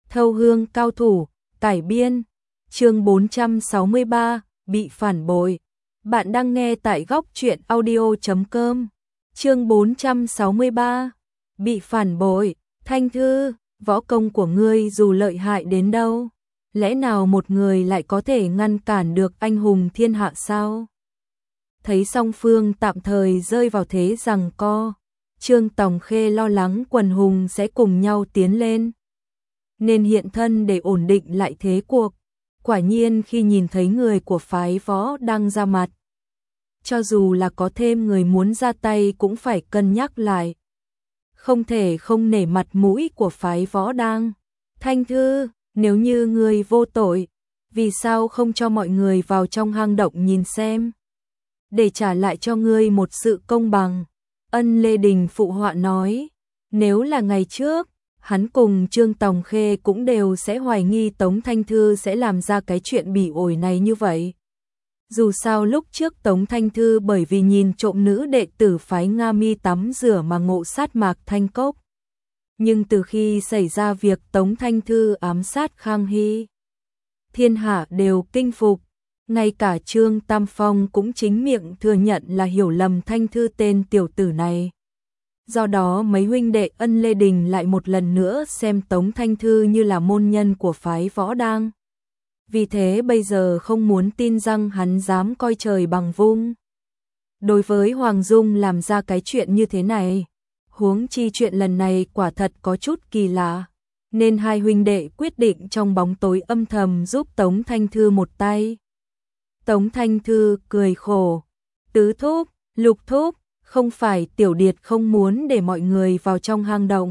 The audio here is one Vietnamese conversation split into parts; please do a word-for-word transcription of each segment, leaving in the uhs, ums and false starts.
Thâu hương cao thủ, cải biên, chương bốn trăm sáu mươi ba, bị phản bội. Bạn đang nghe tại góc truyện audio chấm com. Chương bốn trăm sáu mươi ba, bị phản bội. Thanh Thư, võ công của ngươi dù lợi hại đến đâu, lẽ nào một người lại có thể ngăn cản được anh hùng thiên hạ sao? Thấy song phương tạm thời rơi vào thế giằng co, Trương Tòng Khê lo lắng quần hùng sẽ cùng nhau tiến lên, nên hiện thân để ổn định lại thế cuộc. Quả nhiên khi nhìn thấy người của phái võ đang ra mặt, cho dù là có thêm người muốn ra tay cũng phải cân nhắc lại. Không thể không nể mặt mũi của phái võ đang. Thanh Thư, nếu như người vô tội, vì sao không cho mọi người vào trong hang động nhìn xem, để trả lại cho ngươi một sự công bằng? Ân Lê Đình phụ họa nói, nếu là ngày trước, hắn cùng Trương Tòng Khê cũng đều sẽ hoài nghi Tống Thanh Thư sẽ làm ra cái chuyện bỉ ổi này như vậy. Dù sao lúc trước Tống Thanh Thư bởi vì nhìn trộm nữ đệ tử phái Nga Mi tắm rửa mà ngộ sát Mạc Thanh Cốc. Nhưng từ khi xảy ra việc Tống Thanh Thư ám sát Khang Hy, thiên hạ đều kinh phục. Ngay cả Trương Tam Phong cũng chính miệng thừa nhận là hiểu lầm Thanh Thư tên tiểu tử này. Do đó mấy huynh đệ Ân Lê Đình lại một lần nữa xem Tống Thanh Thư như là môn nhân của phái võ đang. Vì thế bây giờ không muốn tin rằng hắn dám coi trời bằng vung. Đối với Hoàng Dung làm ra cái chuyện như thế này, huống chi chuyện lần này quả thật có chút kỳ lạ, nên hai huynh đệ quyết định trong bóng tối âm thầm giúp Tống Thanh Thư một tay. Tống Thanh Thư cười khổ, tứ thúc, lục thúc, không phải tiểu điệt không muốn để mọi người vào trong hang động,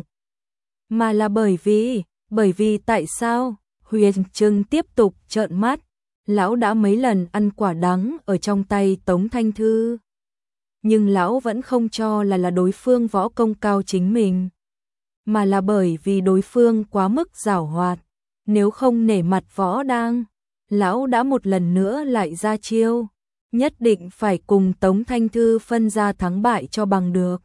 mà là bởi vì, bởi vì tại sao? Huyền Trưng tiếp tục trợn mắt, lão đã mấy lần ăn quả đắng ở trong tay Tống Thanh Thư, nhưng lão vẫn không cho là là đối phương võ công cao chính mình, mà là bởi vì đối phương quá mức giảo hoạt. Nếu không nể mặt võ đang, lão đã một lần nữa lại ra chiêu, nhất định phải cùng Tống Thanh Thư phân ra thắng bại cho bằng được.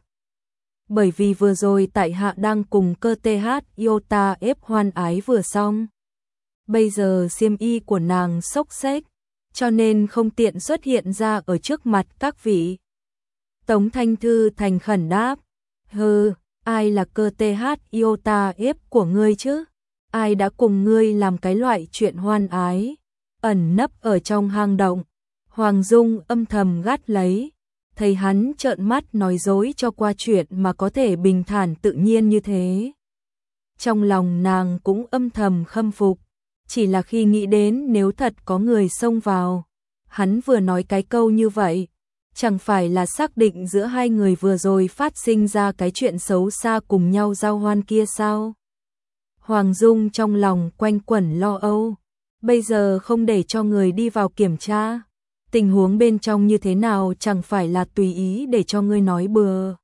Bởi vì vừa rồi tại hạ đang cùng cơ tê hát Iota ép hoan ái vừa xong, bây giờ xiêm y của nàng xốc xếch, cho nên không tiện xuất hiện ra ở trước mặt các vị. Tống Thanh Thư thành khẩn đáp, hừ, ai là cơ tê hát Iota ép của ngươi chứ? Ai đã cùng ngươi làm cái loại chuyện hoan ái, ẩn nấp ở trong hang động? Hoàng Dung âm thầm gắt lấy, thấy hắn trợn mắt nói dối cho qua chuyện mà có thể bình thản tự nhiên như thế. Trong lòng nàng cũng âm thầm khâm phục, chỉ là khi nghĩ đến nếu thật có người xông vào, hắn vừa nói cái câu như vậy, chẳng phải là xác định giữa hai người vừa rồi phát sinh ra cái chuyện xấu xa cùng nhau giao hoan kia sao? Hoàng Dung trong lòng quanh quẩn lo âu, bây giờ không để cho người đi vào kiểm tra, tình huống bên trong như thế nào chẳng phải là tùy ý để cho ngươi nói bừa.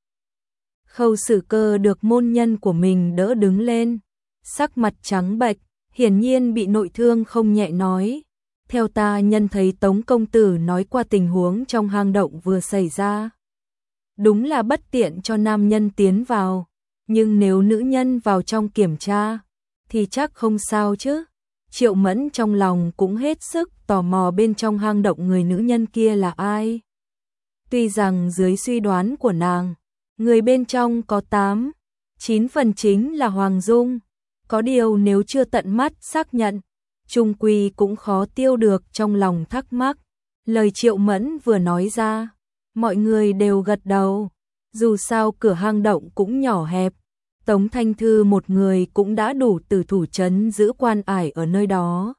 Khâu Sử Cơ được môn nhân của mình đỡ đứng lên, sắc mặt trắng bệch, hiển nhiên bị nội thương không nhẹ, nói, theo ta nhân thấy Tống công tử nói qua tình huống trong hang động vừa xảy ra, đúng là bất tiện cho nam nhân tiến vào, nhưng nếu nữ nhân vào trong kiểm tra thì chắc không sao chứ. Triệu Mẫn trong lòng cũng hết sức tò mò bên trong hang động người nữ nhân kia là ai. Tuy rằng dưới suy đoán của nàng, người bên trong có tám, chín phần chính là Hoàng Dung, có điều nếu chưa tận mắt xác nhận, chung quy cũng khó tiêu được trong lòng thắc mắc. Lời Triệu Mẫn vừa nói ra, mọi người đều gật đầu, dù sao cửa hang động cũng nhỏ hẹp, Tống Thanh Thư một người cũng đã đủ tử thủ trấn giữ quan ải ở nơi đó.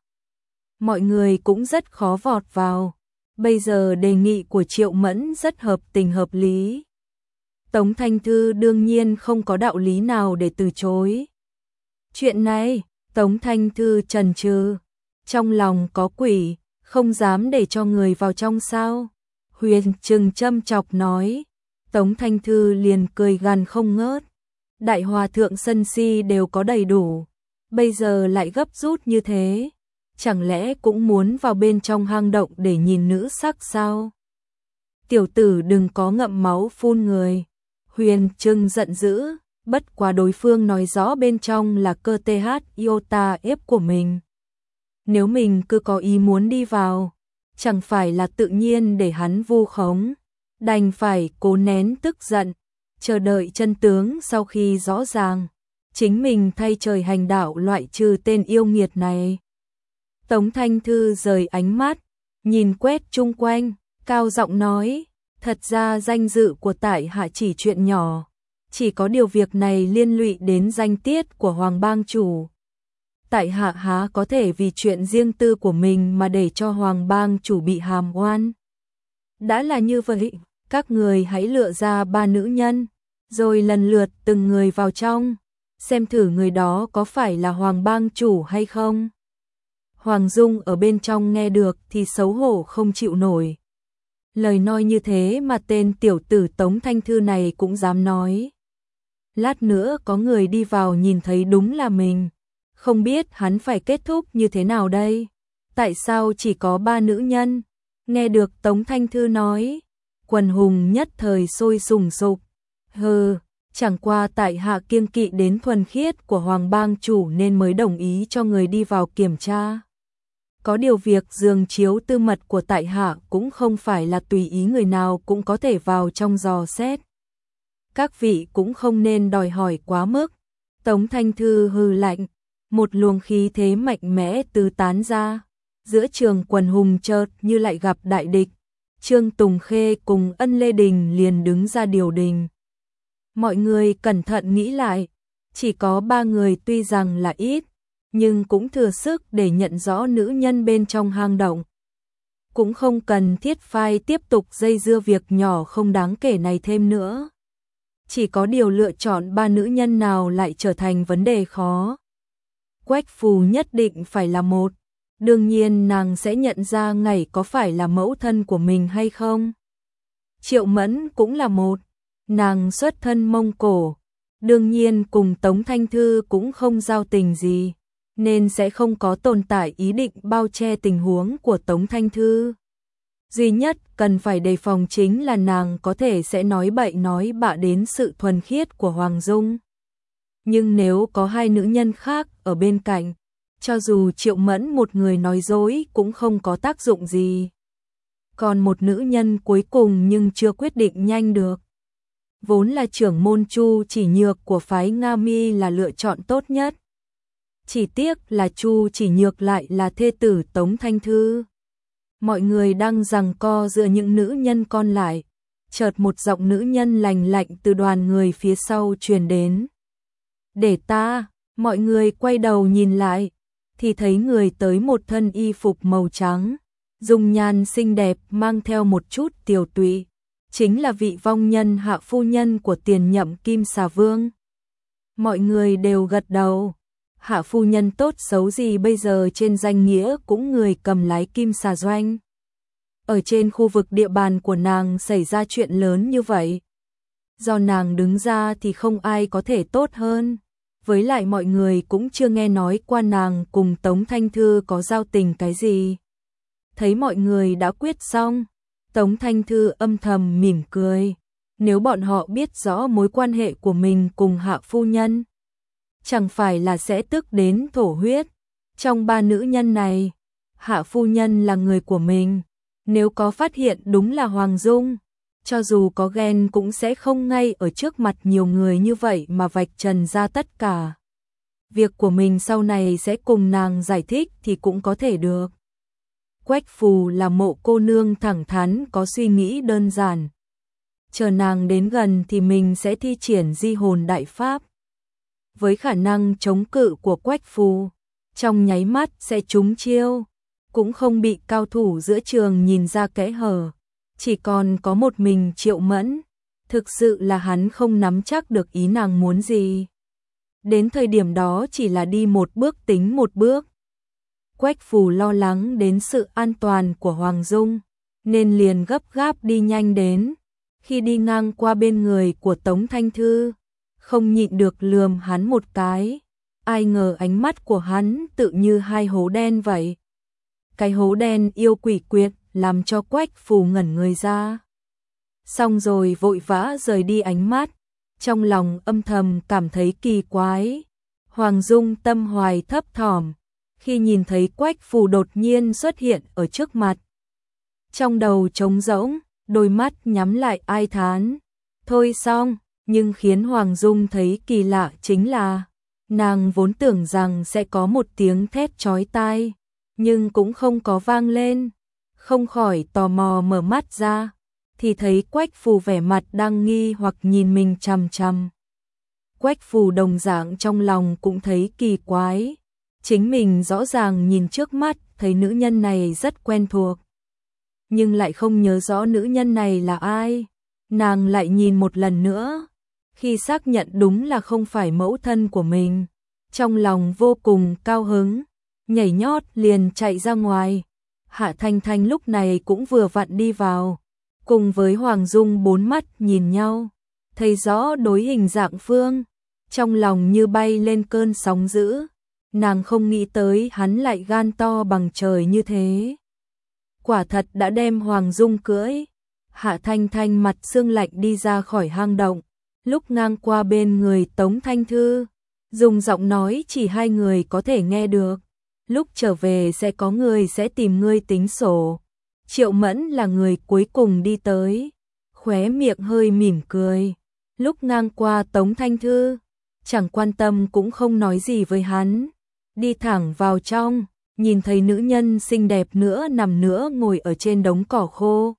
Mọi người cũng rất khó vọt vào, bây giờ đề nghị của Triệu Mẫn rất hợp tình hợp lý. Tống Thanh Thư đương nhiên không có đạo lý nào để từ chối. Chuyện này, Tống Thanh Thư chần chừ, trong lòng có quỷ, không dám để cho người vào trong sao? Huyền Trừng châm chọc nói, Tống Thanh Thư liền cười gằn không ngớt. Đại hòa thượng sân si đều có đầy đủ, bây giờ lại gấp rút như thế, chẳng lẽ cũng muốn vào bên trong hang động để nhìn nữ sắc sao? Tiểu tử đừng có ngậm máu phun người. Huyền Trừng giận dữ, bất quá đối phương nói rõ bên trong là cơ th iota ép của mình. Nếu mình cứ có ý muốn đi vào, chẳng phải là tự nhiên để hắn vu khống, đành phải cố nén tức giận, chờ đợi chân tướng sau khi rõ ràng, chính mình thay trời hành đạo loại trừ tên yêu nghiệt này. Tống Thanh Thư rời ánh mắt, nhìn quét chung quanh, cao giọng nói, thật ra danh dự của tại hạ chỉ chuyện nhỏ, chỉ có điều việc này liên lụy đến danh tiết của Hoàng bang chủ. Tại hạ há có thể vì chuyện riêng tư của mình mà để cho Hoàng bang chủ bị hàm oan. Đã là như vậy, các người hãy lựa ra ba nữ nhân, rồi lần lượt từng người vào trong, xem thử người đó có phải là Hoàng bang chủ hay không. Hoàng Dung ở bên trong nghe được thì xấu hổ không chịu nổi. Lời nói như thế mà tên tiểu tử Tống Thanh Thư này cũng dám nói. Lát nữa có người đi vào nhìn thấy đúng là mình, không biết hắn phải kết thúc như thế nào đây. Tại sao chỉ có ba nữ nhân? Nghe được Tống Thanh Thư nói, quần hùng nhất thời sôi sùng sục. Hừ, chẳng qua tại hạ kiêng kỵ đến thuần khiết của Hoàng bang chủ nên mới đồng ý cho người đi vào kiểm tra. Có điều việc giường chiếu tư mật của tại hạ cũng không phải là tùy ý người nào cũng có thể vào trong dò xét. Các vị cũng không nên đòi hỏi quá mức. Tống Thanh Thư hừ lạnh, một luồng khí thế mạnh mẽ tứ tán ra. Giữa trường quần hùng chợt như lại gặp đại địch. Trương Tùng Khê cùng Ân Lê Đình liền đứng ra điều đình. Mọi người cẩn thận nghĩ lại, chỉ có ba người tuy rằng là ít, nhưng cũng thừa sức để nhận rõ nữ nhân bên trong hang động. Cũng không cần thiết phải tiếp tục dây dưa việc nhỏ không đáng kể này thêm nữa. Chỉ có điều lựa chọn ba nữ nhân nào lại trở thành vấn đề khó. Quách Phù nhất định phải là một. Đương nhiên nàng sẽ nhận ra ngày có phải là mẫu thân của mình hay không. Triệu Mẫn cũng là một. Nàng xuất thân Mông Cổ. Đương nhiên cùng Tống Thanh Thư cũng không giao tình gì, nên sẽ không có tồn tại ý định bao che tình huống của Tống Thanh Thư. Duy nhất cần phải đề phòng chính là nàng có thể sẽ nói bậy nói bạ đến sự thuần khiết của Hoàng Dung. Nhưng nếu có hai nữ nhân khác ở bên cạnh, cho dù Triệu Mẫn một người nói dối cũng không có tác dụng gì. Còn một nữ nhân cuối cùng nhưng chưa quyết định nhanh được. Vốn là trưởng môn Chu Chỉ Nhược của phái Nga Mi là lựa chọn tốt nhất. Chỉ tiếc là Chu Chỉ Nhược lại là thê tử Tống Thanh Thư. Mọi người đang giằng co giữa những nữ nhân còn lại, chợt một giọng nữ nhân lành lạnh từ đoàn người phía sau truyền đến. Để ta, mọi người quay đầu nhìn lại, thì thấy người tới một thân y phục màu trắng, dung nhan xinh đẹp mang theo một chút tiều tụy, chính là vị vong nhân hạ phu nhân của tiền nhậm Kim Xà Vương. Mọi người đều gật đầu. Hạ phu nhân tốt xấu gì bây giờ trên danh nghĩa cũng người cầm lái Kim Xà Doanh. Ở trên khu vực địa bàn của nàng xảy ra chuyện lớn như vậy, do nàng đứng ra thì không ai có thể tốt hơn. Với lại mọi người cũng chưa nghe nói qua nàng cùng Tống Thanh Thư có giao tình cái gì. Thấy mọi người đã quyết xong, Tống Thanh Thư âm thầm mỉm cười. Nếu bọn họ biết rõ mối quan hệ của mình cùng hạ phu nhân, chẳng phải là sẽ tức đến thổ huyết. Trong ba nữ nhân này, hạ phu nhân là người của mình. Nếu có phát hiện đúng là Hoàng Dung, cho dù có ghen cũng sẽ không ngay ở trước mặt nhiều người như vậy mà vạch trần ra tất cả. Việc của mình sau này sẽ cùng nàng giải thích thì cũng có thể được. Quách Phù là mộ cô nương thẳng thắn có suy nghĩ đơn giản. Chờ nàng đến gần thì mình sẽ thi triển di hồn đại pháp. Với khả năng chống cự của Quách Phù, trong nháy mắt sẽ trúng chiêu, cũng không bị cao thủ giữa trường nhìn ra kẽ hở. Chỉ còn có một mình Triệu Mẫn, thực sự là hắn không nắm chắc được ý nàng muốn gì. Đến thời điểm đó chỉ là đi một bước tính một bước. Quách Phù lo lắng đến sự an toàn của Hoàng Dung, nên liền gấp gáp đi nhanh đến. Khi đi ngang qua bên người của Tống Thanh Thư, không nhịn được lườm hắn một cái. Ai ngờ ánh mắt của hắn tự như hai hố đen vậy. Cái hố đen yêu quỷ quyệt làm cho Quách Phù ngẩn người ra. Xong rồi vội vã rời đi ánh mắt. trong lòng âm thầm cảm thấy kỳ quái. Hoàng Dung tâm hoài thấp thỏm, khi nhìn thấy Quách Phù đột nhiên xuất hiện ở trước mặt. Trong đầu trống rỗng, đôi mắt nhắm lại ai thán. Thôi xong, nhưng khiến Hoàng Dung thấy kỳ lạ chính là, nàng vốn tưởng rằng sẽ có một tiếng thét chói tai, nhưng cũng không có vang lên. Không khỏi tò mò mở mắt ra, thì thấy Quách Phù vẻ mặt đang nghi hoặc nhìn mình chằm chằm. Quách Phù đồng dạng trong lòng cũng thấy kỳ quái. Chính mình rõ ràng nhìn trước mắt, thấy nữ nhân này rất quen thuộc. Nhưng lại không nhớ rõ nữ nhân này là ai. Nàng lại nhìn một lần nữa. Khi xác nhận đúng là không phải mẫu thân của mình, trong lòng vô cùng cao hứng, nhảy nhót liền chạy ra ngoài. Hạ Thanh Thanh lúc này cũng vừa vặn đi vào, cùng với Hoàng Dung bốn mắt nhìn nhau, thấy rõ đối hình dạng Phương, trong lòng như bay lên cơn sóng dữ. Nàng không nghĩ tới hắn lại gan to bằng trời như thế. Quả thật đã đem Hoàng Dung cưỡi. Hạ Thanh Thanh mặt sương lạnh đi ra khỏi hang động, lúc ngang qua bên người Tống Thanh Thư, dùng giọng nói chỉ hai người có thể nghe được. Lúc trở về sẽ có người sẽ tìm ngươi tính sổ. Triệu Mẫn là người cuối cùng đi tới, khóe miệng hơi mỉm cười. Lúc ngang qua Tống Thanh Thư, chẳng quan tâm cũng không nói gì với hắn. Đi thẳng vào trong, nhìn thấy nữ nhân xinh đẹp nữa nằm nữa ngồi ở trên đống cỏ khô.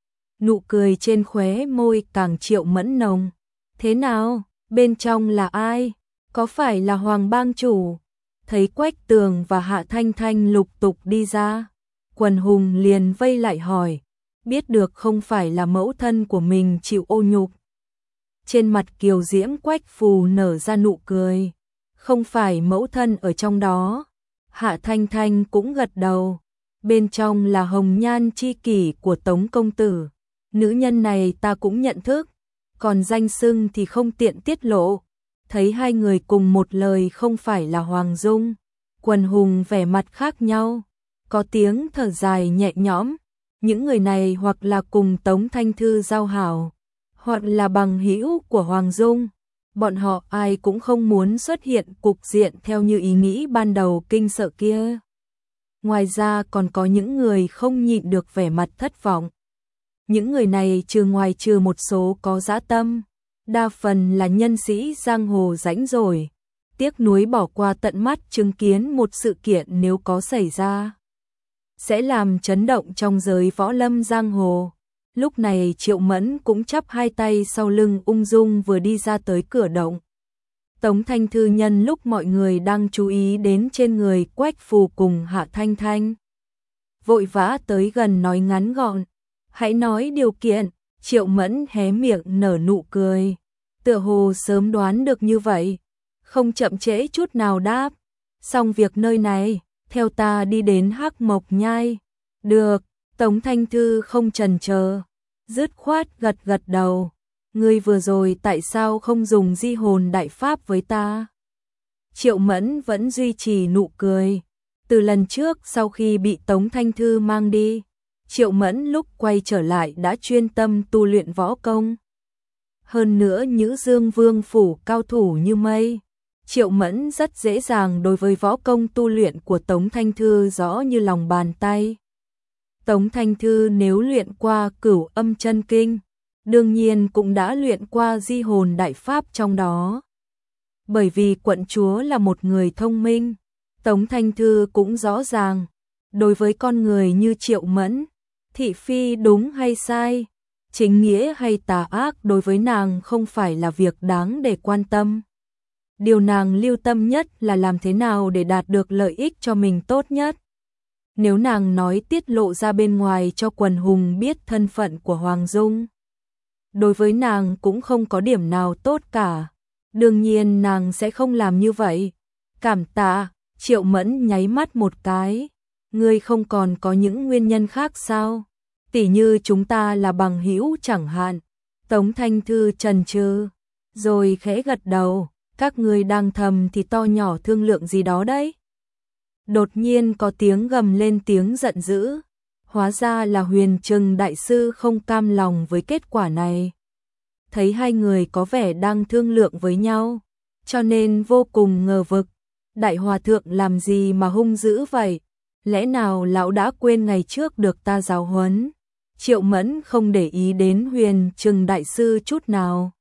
Nụ cười trên khóe môi càng Triệu Mẫn nồng. Thế nào, bên trong là ai? Có phải là Hoàng bang chủ? Thấy Quách Tường và Hạ Thanh Thanh lục tục đi ra, Quần Hùng liền vây lại hỏi, biết được không phải là mẫu thân của mình chịu ô nhục. Trên mặt kiều diễm Quách Phù nở ra nụ cười, không phải mẫu thân ở trong đó. Hạ Thanh Thanh cũng gật đầu, bên trong là hồng nhan chi kỷ của Tống công tử. Nữ nhân này ta cũng nhận thức, còn danh xưng thì không tiện tiết lộ. Thấy hai người cùng một lời không phải là Hoàng Dung, Quần Hùng vẻ mặt khác nhau, có tiếng thở dài nhẹ nhõm. Những người này hoặc là cùng Tống Thanh Thư giao hảo, hoặc là bằng hữu của Hoàng Dung. Bọn họ ai cũng không muốn xuất hiện cục diện theo như ý nghĩ ban đầu kinh sợ kia. Ngoài ra còn có những người không nhịn được vẻ mặt thất vọng. Những người này trừ ngoài trừ một số có dã tâm, đa phần là nhân sĩ giang hồ rãnh rồi, tiếc nuối bỏ qua tận mắt chứng kiến một sự kiện nếu có xảy ra sẽ làm chấn động trong giới võ lâm giang hồ. Lúc này Triệu Mẫn cũng chắp hai tay sau lưng ung dung vừa đi ra tới cửa động. Tống Thanh Thư nhân lúc mọi người đang chú ý đến trên người Quách Phù cùng Hạ Thanh Thanh, vội vã tới gần nói ngắn gọn, hãy nói điều kiện. Triệu Mẫn hé miệng nở nụ cười, tựa hồ sớm đoán được như vậy, không chậm trễ chút nào đáp, xong việc nơi này, theo ta đi đến Hắc Mộc Nhai. Được. Tống Thanh Thư không chần chờ, dứt khoát gật gật đầu. Ngươi vừa rồi tại sao không dùng di hồn đại pháp với ta? Triệu Mẫn vẫn duy trì nụ cười. Từ lần trước sau khi bị Tống Thanh Thư mang đi, Triệu Mẫn lúc quay trở lại đã chuyên tâm tu luyện võ công. Hơn nữa Nhữ Dương Vương phủ cao thủ như mây, Triệu Mẫn rất dễ dàng đối với võ công tu luyện của Tống Thanh Thư rõ như lòng bàn tay. Tống Thanh Thư nếu luyện qua Cửu Âm Chân Kinh, đương nhiên cũng đã luyện qua di hồn đại pháp trong đó. Bởi vì quận chúa là một người thông minh, Tống Thanh Thư cũng rõ ràng, đối với con người như Triệu Mẫn, thị phi đúng hay sai, chính nghĩa hay tà ác đối với nàng không phải là việc đáng để quan tâm. Điều nàng lưu tâm nhất là làm thế nào để đạt được lợi ích cho mình tốt nhất. Nếu nàng nói tiết lộ ra bên ngoài cho Quần Hùng biết thân phận của Hoàng Dung, đối với nàng cũng không có điểm nào tốt cả. Đương nhiên nàng sẽ không làm như vậy. Cảm tạ. Triệu Mẫn nháy mắt một cái. Ngươi không còn có những nguyên nhân khác sao? Tỉ như chúng ta là bằng hữu chẳng hạn. Tống Thanh Thư chần chừ, rồi khẽ gật đầu. Các ngươi đang thầm thì to nhỏ thương lượng gì đó đấy. Đột nhiên có tiếng gầm lên tiếng giận dữ. Hóa ra là Huyền Trừng đại sư không cam lòng với kết quả này. thấy hai người có vẻ đang thương lượng với nhau, cho nên vô cùng ngờ vực. Đại hòa thượng làm gì mà hung dữ vậy? Lẽ nào lão đã quên ngày trước được ta giáo huấn? Triệu Mẫn không để ý đến Huyền Trừng đại sư chút nào.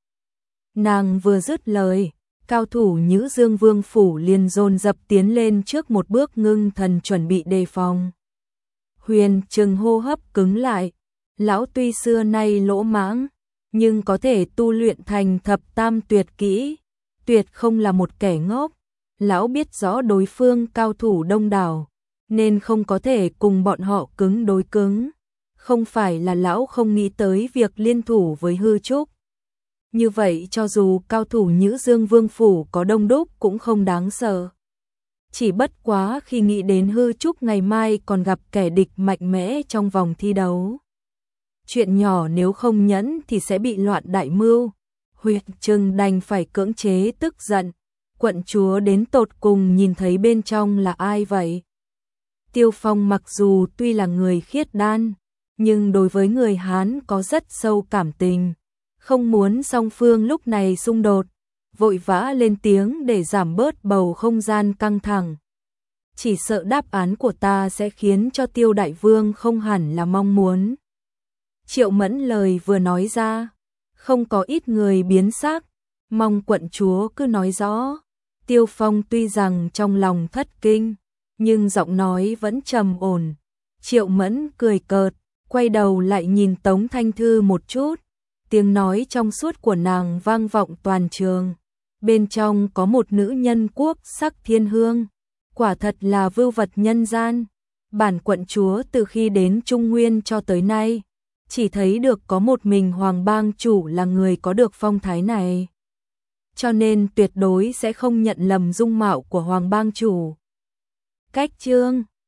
Nàng vừa dứt lời, cao thủ Nhữ Dương Vương phủ liền dồn dập tiến lên trước một bước, ngưng thần chuẩn bị đề phòng. Huyền Trừng hô hấp cứng lại, lão tuy xưa nay lỗ mãng, nhưng có thể tu luyện thành thập tam tuyệt kỹ, tuyệt không là một kẻ ngốc. Lão biết rõ đối phương cao thủ đông đảo, nên không có thể cùng bọn họ cứng đối cứng. Không phải là lão không nghĩ tới việc liên thủ với Hư Trúc. Như vậy cho dù cao thủ Nhữ Dương Vương phủ có đông đúc cũng không đáng sợ. Chỉ bất quá khi nghĩ đến Hư Trúc ngày mai còn gặp kẻ địch mạnh mẽ trong vòng thi đấu. Chuyện nhỏ nếu không nhẫn thì sẽ bị loạn đại mưu. Huyền Trừng đành phải cưỡng chế tức giận. Quận chúa đến tột cùng nhìn thấy bên trong là ai vậy? Tiêu Phong mặc dù tuy là người khiết đan, nhưng đối với người Hán có rất sâu cảm tình, không muốn song phương lúc này xung đột, vội vã lên tiếng để giảm bớt bầu không gian căng thẳng. Chỉ sợ đáp án của ta sẽ khiến cho Tiêu đại vương không hẳn là mong muốn. Triệu Mẫn lời vừa nói ra, không có ít người biến sắc, mong quận chúa cứ nói rõ. Tiêu Phong tuy rằng trong lòng thất kinh, nhưng giọng nói vẫn trầm ổn. Triệu Mẫn cười cợt, quay đầu lại nhìn Tống Thanh Thư một chút. Tiếng nói trong suốt của nàng vang vọng toàn trường. Bên trong có một nữ nhân quốc sắc thiên hương. Quả thật là vưu vật nhân gian. Bản quận chúa từ khi đến Trung Nguyên cho tới nay, chỉ thấy được có một mình Hoàng bang chủ là người có được phong thái này. Cho nên tuyệt đối sẽ không nhận lầm dung mạo của Hoàng bang chủ. Cách chương